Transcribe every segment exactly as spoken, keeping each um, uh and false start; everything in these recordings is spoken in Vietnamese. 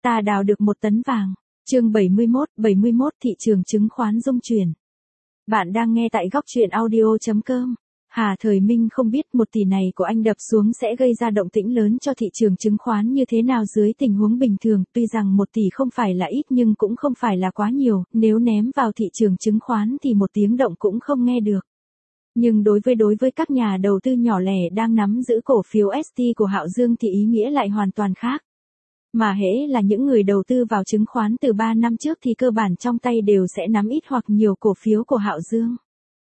ta đào được một tấn vàng. Chương bảy mươi mốt, bảy mươi mốt thị trường chứng khoán rung chuyển. Bạn đang nghe tại góc truyện audio chấm com. Hà Thời Minh không biết một tỷ này của anh đập xuống sẽ gây ra động tĩnh lớn cho thị trường chứng khoán như thế nào dưới tình huống bình thường, tuy rằng một tỷ không phải là ít nhưng cũng không phải là quá nhiều, nếu ném vào thị trường chứng khoán thì một tiếng động cũng không nghe được. Nhưng đối với đối với các nhà đầu tư nhỏ lẻ đang nắm giữ cổ phiếu ét tê của Hạo Dương thì ý nghĩa lại hoàn toàn khác. Mà hễ là những người đầu tư vào chứng khoán từ ba năm trước thì cơ bản trong tay đều sẽ nắm ít hoặc nhiều cổ phiếu của Hạo Dương.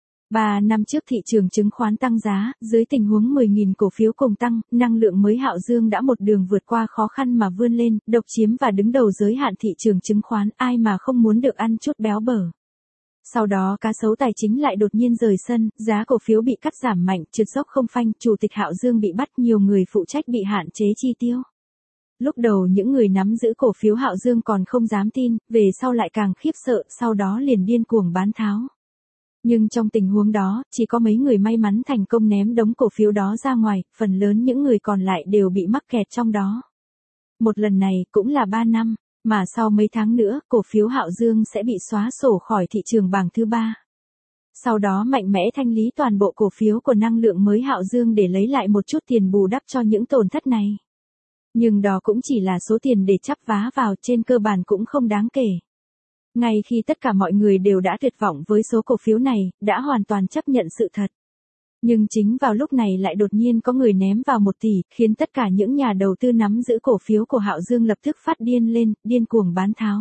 ba năm trước thị trường chứng khoán tăng giá, dưới tình huống mười nghìn cổ phiếu cùng tăng, năng lượng mới Hạo Dương đã một đường vượt qua khó khăn mà vươn lên, độc chiếm và đứng đầu giới hạn thị trường chứng khoán, ai mà không muốn được ăn chút béo bở. Sau đó cá sấu tài chính lại đột nhiên rời sân, giá cổ phiếu bị cắt giảm mạnh, trượt dốc không phanh, chủ tịch Hạo Dương bị bắt, nhiều người phụ trách bị hạn chế chi tiêu. Lúc đầu những người nắm giữ cổ phiếu Hạo Dương còn không dám tin, về sau lại càng khiếp sợ, sau đó liền điên cuồng bán tháo. Nhưng trong tình huống đó, chỉ có mấy người may mắn thành công ném đống cổ phiếu đó ra ngoài, phần lớn những người còn lại đều bị mắc kẹt trong đó. Một lần này cũng là ba năm, mà sau mấy tháng nữa, cổ phiếu Hạo Dương sẽ bị xóa sổ khỏi thị trường bảng thứ ba. Sau đó mạnh mẽ thanh lý toàn bộ cổ phiếu của năng lượng mới Hạo Dương để lấy lại một chút tiền bù đắp cho những tổn thất này. Nhưng đó cũng chỉ là số tiền để chắp vá vào, trên cơ bản cũng không đáng kể. Ngay khi tất cả mọi người đều đã tuyệt vọng với số cổ phiếu này, đã hoàn toàn chấp nhận sự thật. Nhưng chính vào lúc này lại đột nhiên có người ném vào một tỷ, khiến tất cả những nhà đầu tư nắm giữ cổ phiếu của Hạo Dương lập tức phát điên lên, điên cuồng bán tháo.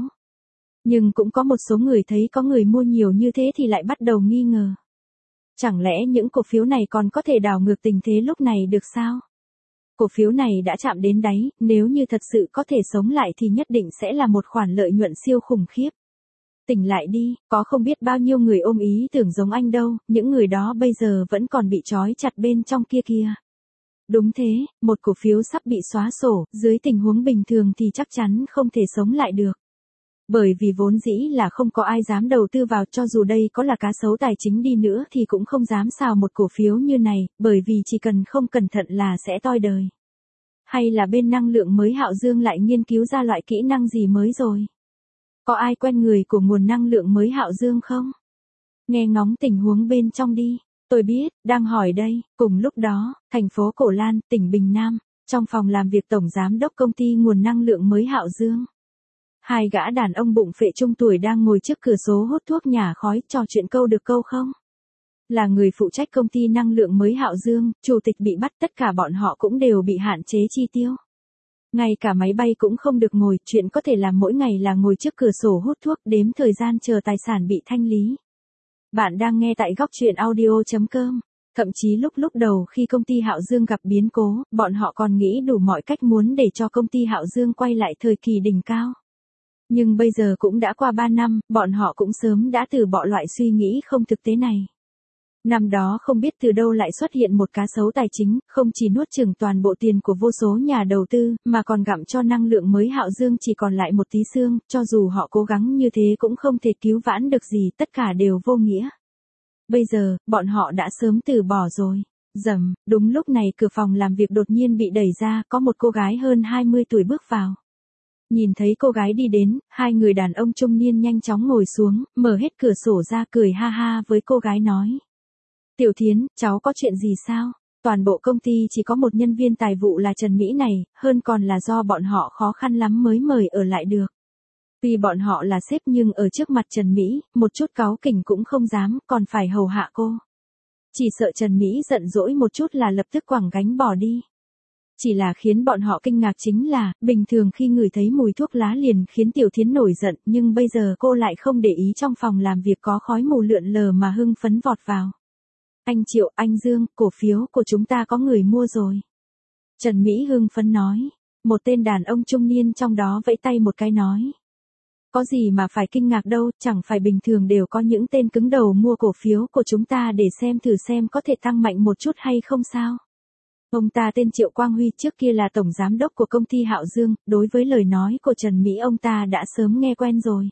Nhưng cũng có một số người thấy có người mua nhiều như thế thì lại bắt đầu nghi ngờ. Chẳng lẽ những cổ phiếu này còn có thể đảo ngược tình thế lúc này được sao? Cổ phiếu này đã chạm đến đáy, nếu như thật sự có thể sống lại thì nhất định sẽ là một khoản lợi nhuận siêu khủng khiếp. Tỉnh lại đi, có không biết bao nhiêu người ôm ý tưởng giống anh đâu, những người đó bây giờ vẫn còn bị trói chặt bên trong kia kia. Đúng thế, một cổ phiếu sắp bị xóa sổ, dưới tình huống bình thường thì chắc chắn không thể sống lại được. Bởi vì vốn dĩ là không có ai dám đầu tư vào, cho dù đây có là cá sấu tài chính đi nữa thì cũng không dám xào một cổ phiếu như này, bởi vì chỉ cần không cẩn thận là sẽ toi đời. Hay là bên năng lượng mới Hạo Dương lại nghiên cứu ra loại kỹ năng gì mới rồi? Có ai quen người của nguồn năng lượng mới Hạo Dương không? Nghe ngóng tình huống bên trong đi. Tôi biết, đang hỏi đây. Cùng lúc đó, thành phố Cổ Lan, tỉnh Bình Nam, trong phòng làm việc tổng giám đốc công ty nguồn năng lượng mới Hạo Dương. Hai gã đàn ông bụng phệ trung tuổi đang ngồi trước cửa sổ hút thuốc nhả khói, trò chuyện câu được câu không. Là người phụ trách công ty năng lượng mới Hạo Dương, chủ tịch bị bắt, tất cả bọn họ cũng đều bị hạn chế chi tiêu. Ngay cả máy bay cũng không được ngồi, chuyện có thể làm mỗi ngày là ngồi trước cửa sổ hút thuốc, đếm thời gian chờ tài sản bị thanh lý. Bạn đang nghe tại góc truyện audio chấm com. Thậm chí lúc lúc đầu khi công ty Hạo Dương gặp biến cố, bọn họ còn nghĩ đủ mọi cách muốn để cho công ty Hạo Dương quay lại thời kỳ đỉnh cao. Nhưng bây giờ cũng đã qua ba năm, bọn họ cũng sớm đã từ bỏ loại suy nghĩ không thực tế này. Năm đó không biết từ đâu lại xuất hiện một cá sấu tài chính, không chỉ nuốt chửng toàn bộ tiền của vô số nhà đầu tư, mà còn gặm cho năng lượng mới Hạo Dương chỉ còn lại một tí xương, cho dù họ cố gắng như thế cũng không thể cứu vãn được gì, tất cả đều vô nghĩa. Bây giờ, bọn họ đã sớm từ bỏ rồi. Rầm, đúng lúc này cửa phòng làm việc đột nhiên bị đẩy ra, có một cô gái hơn hai mươi tuổi bước vào. Nhìn thấy cô gái đi đến, hai người đàn ông trung niên nhanh chóng ngồi xuống, mở hết cửa sổ ra cười ha ha với cô gái nói. Tiểu Thiến, cháu có chuyện gì sao? Toàn bộ công ty chỉ có một nhân viên tài vụ là Trần Mỹ này, hơn còn là do bọn họ khó khăn lắm mới mời ở lại được. Vì bọn họ là sếp nhưng ở trước mặt Trần Mỹ, một chút cáu kỉnh cũng không dám, còn phải hầu hạ cô. Chỉ sợ Trần Mỹ giận dỗi một chút là lập tức quẳng gánh bỏ đi. Chỉ là khiến bọn họ kinh ngạc chính là, bình thường khi ngửi thấy mùi thuốc lá liền khiến Tiểu Thiến nổi giận, nhưng bây giờ cô lại không để ý trong phòng làm việc có khói mù lượn lờ mà hưng phấn vọt vào. Anh Triệu, anh Dương, cổ phiếu của chúng ta có người mua rồi. Trần Mỹ hưng phấn nói. Một tên đàn ông trung niên trong đó vẫy tay một cái nói. Có gì mà phải kinh ngạc đâu, chẳng phải bình thường đều có những tên cứng đầu mua cổ phiếu của chúng ta để xem thử xem có thể tăng mạnh một chút hay không sao. Ông ta tên Triệu Quang Huy, trước kia là tổng giám đốc của công ty Hạo Dương, đối với lời nói của Trần Mỹ ông ta đã sớm nghe quen rồi.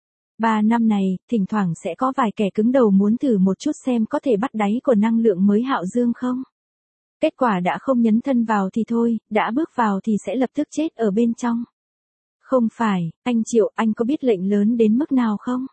Ba năm này, thỉnh thoảng sẽ có vài kẻ cứng đầu muốn thử một chút xem có thể bắt đáy của năng lượng mới Hạo Dương không. Kết quả đã không nhấn thân vào thì thôi, đã bước vào thì sẽ lập tức chết ở bên trong. Không phải, anh Triệu, anh có biết lệnh lớn đến mức nào không?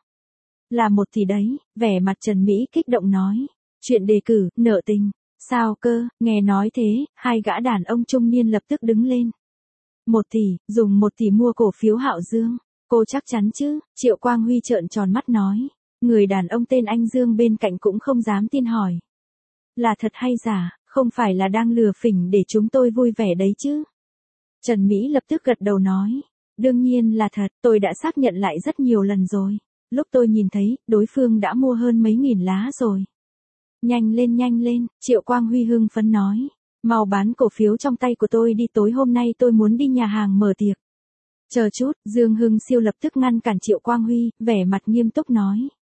Là một tỷ đấy, vẻ mặt Trần Mỹ kích động nói. Chuyện đề cử, nợ tình. Sao cơ, nghe nói thế, hai gã đàn ông trung niên lập tức đứng lên. Một tỷ, dùng một tỷ mua cổ phiếu Hạo Dương. Cô chắc chắn chứ, Triệu Quang Huy trợn tròn mắt nói. Người đàn ông tên anh Dương bên cạnh cũng không dám tin hỏi. Là thật hay giả, không phải là đang lừa phỉnh để chúng tôi vui vẻ đấy chứ? Trần Mỹ lập tức gật đầu nói. Đương nhiên là thật, tôi đã xác nhận lại rất nhiều lần rồi. Lúc tôi nhìn thấy, đối phương đã mua hơn mấy nghìn lá rồi. Nhanh lên nhanh lên, Triệu Quang Huy hưng phấn nói. Mau bán cổ phiếu trong tay của tôi đi, tối hôm nay tôi muốn đi nhà hàng mở tiệc. Chờ chút, Dương Hưng Siêu lập tức ngăn cản Triệu Quang Huy, vẻ mặt nghiêm túc nói.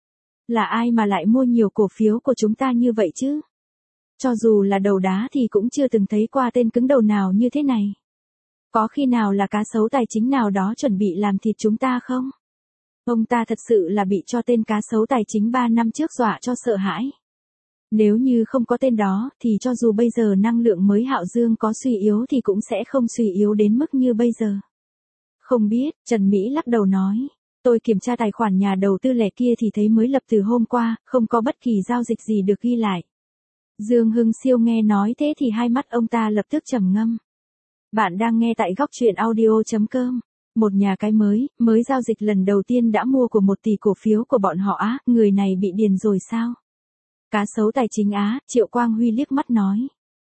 Là ai mà lại mua nhiều cổ phiếu của chúng ta như vậy chứ? Cho dù là đầu đá thì cũng chưa từng thấy qua tên cứng đầu nào như thế này. Có khi nào là cá sấu tài chính nào đó chuẩn bị làm thịt chúng ta không? Ông ta thật sự là bị cho tên cá sấu tài chính ba năm trước dọa cho sợ hãi. Nếu như không có tên đó, thì cho dù bây giờ năng lượng mới Hạo Dương có suy yếu thì cũng sẽ không suy yếu đến mức như bây giờ. Không biết, Trần Mỹ lắc đầu nói. Tôi kiểm tra tài khoản nhà đầu tư lẻ kia thì thấy mới lập từ hôm qua, không có bất kỳ giao dịch gì được ghi lại. Dương Hưng Siêu nghe nói thế thì hai mắt ông ta lập tức trầm ngâm. Bạn đang nghe tại góc truyện audio.com. Một nhà cái mới, mới giao dịch lần đầu tiên đã mua của một tỷ cổ phiếu của bọn họ á, người này bị điền rồi sao? Cá sấu tài chính á, Triệu Quang Huy liếc mắt nói.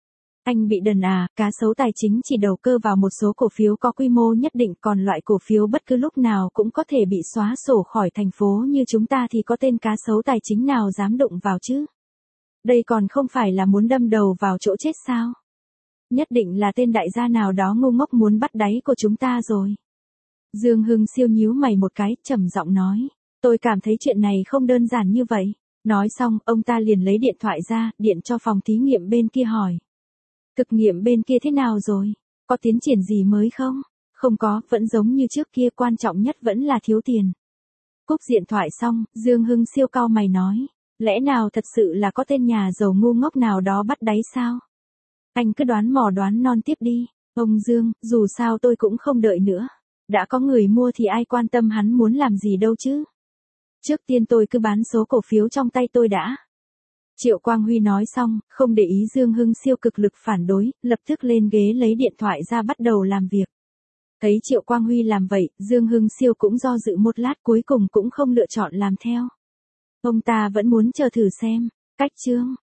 Anh bị đần à, cá sấu tài chính chỉ đầu cơ vào một số cổ phiếu có quy mô nhất định, còn loại cổ phiếu bất cứ lúc nào cũng có thể bị xóa sổ khỏi thành phố như chúng ta thì có tên cá sấu tài chính nào dám đụng vào chứ? Đây còn không phải là muốn đâm đầu vào chỗ chết sao? Nhất định là tên đại gia nào đó ngu ngốc muốn bắt đáy của chúng ta rồi. Dương Hưng Siêu nhíu mày một cái, trầm giọng nói. Tôi cảm thấy chuyện này không đơn giản như vậy. Nói xong, ông ta liền lấy điện thoại ra, điện cho phòng thí nghiệm bên kia hỏi. Thực nghiệm bên kia thế nào rồi? Có tiến triển gì mới không? Không có, vẫn giống như trước kia, quan trọng nhất vẫn là thiếu tiền. Cúp điện thoại xong, Dương Hưng Siêu cau mày nói. Lẽ nào thật sự là có tên nhà giàu ngu ngốc nào đó bắt đáy sao? Anh cứ đoán mò đoán non tiếp đi. Ông Dương, dù sao tôi cũng không đợi nữa. Đã có người mua thì ai quan tâm hắn muốn làm gì đâu chứ. Trước tiên tôi cứ bán số cổ phiếu trong tay tôi đã. Triệu Quang Huy nói xong, không để ý Dương Hưng Siêu cực lực phản đối, lập tức lên ghế lấy điện thoại ra bắt đầu làm việc. Thấy Triệu Quang Huy làm vậy, Dương Hưng Siêu cũng do dự một lát, cuối cùng cũng không lựa chọn làm theo. Ông ta vẫn muốn chờ thử xem. Cách chương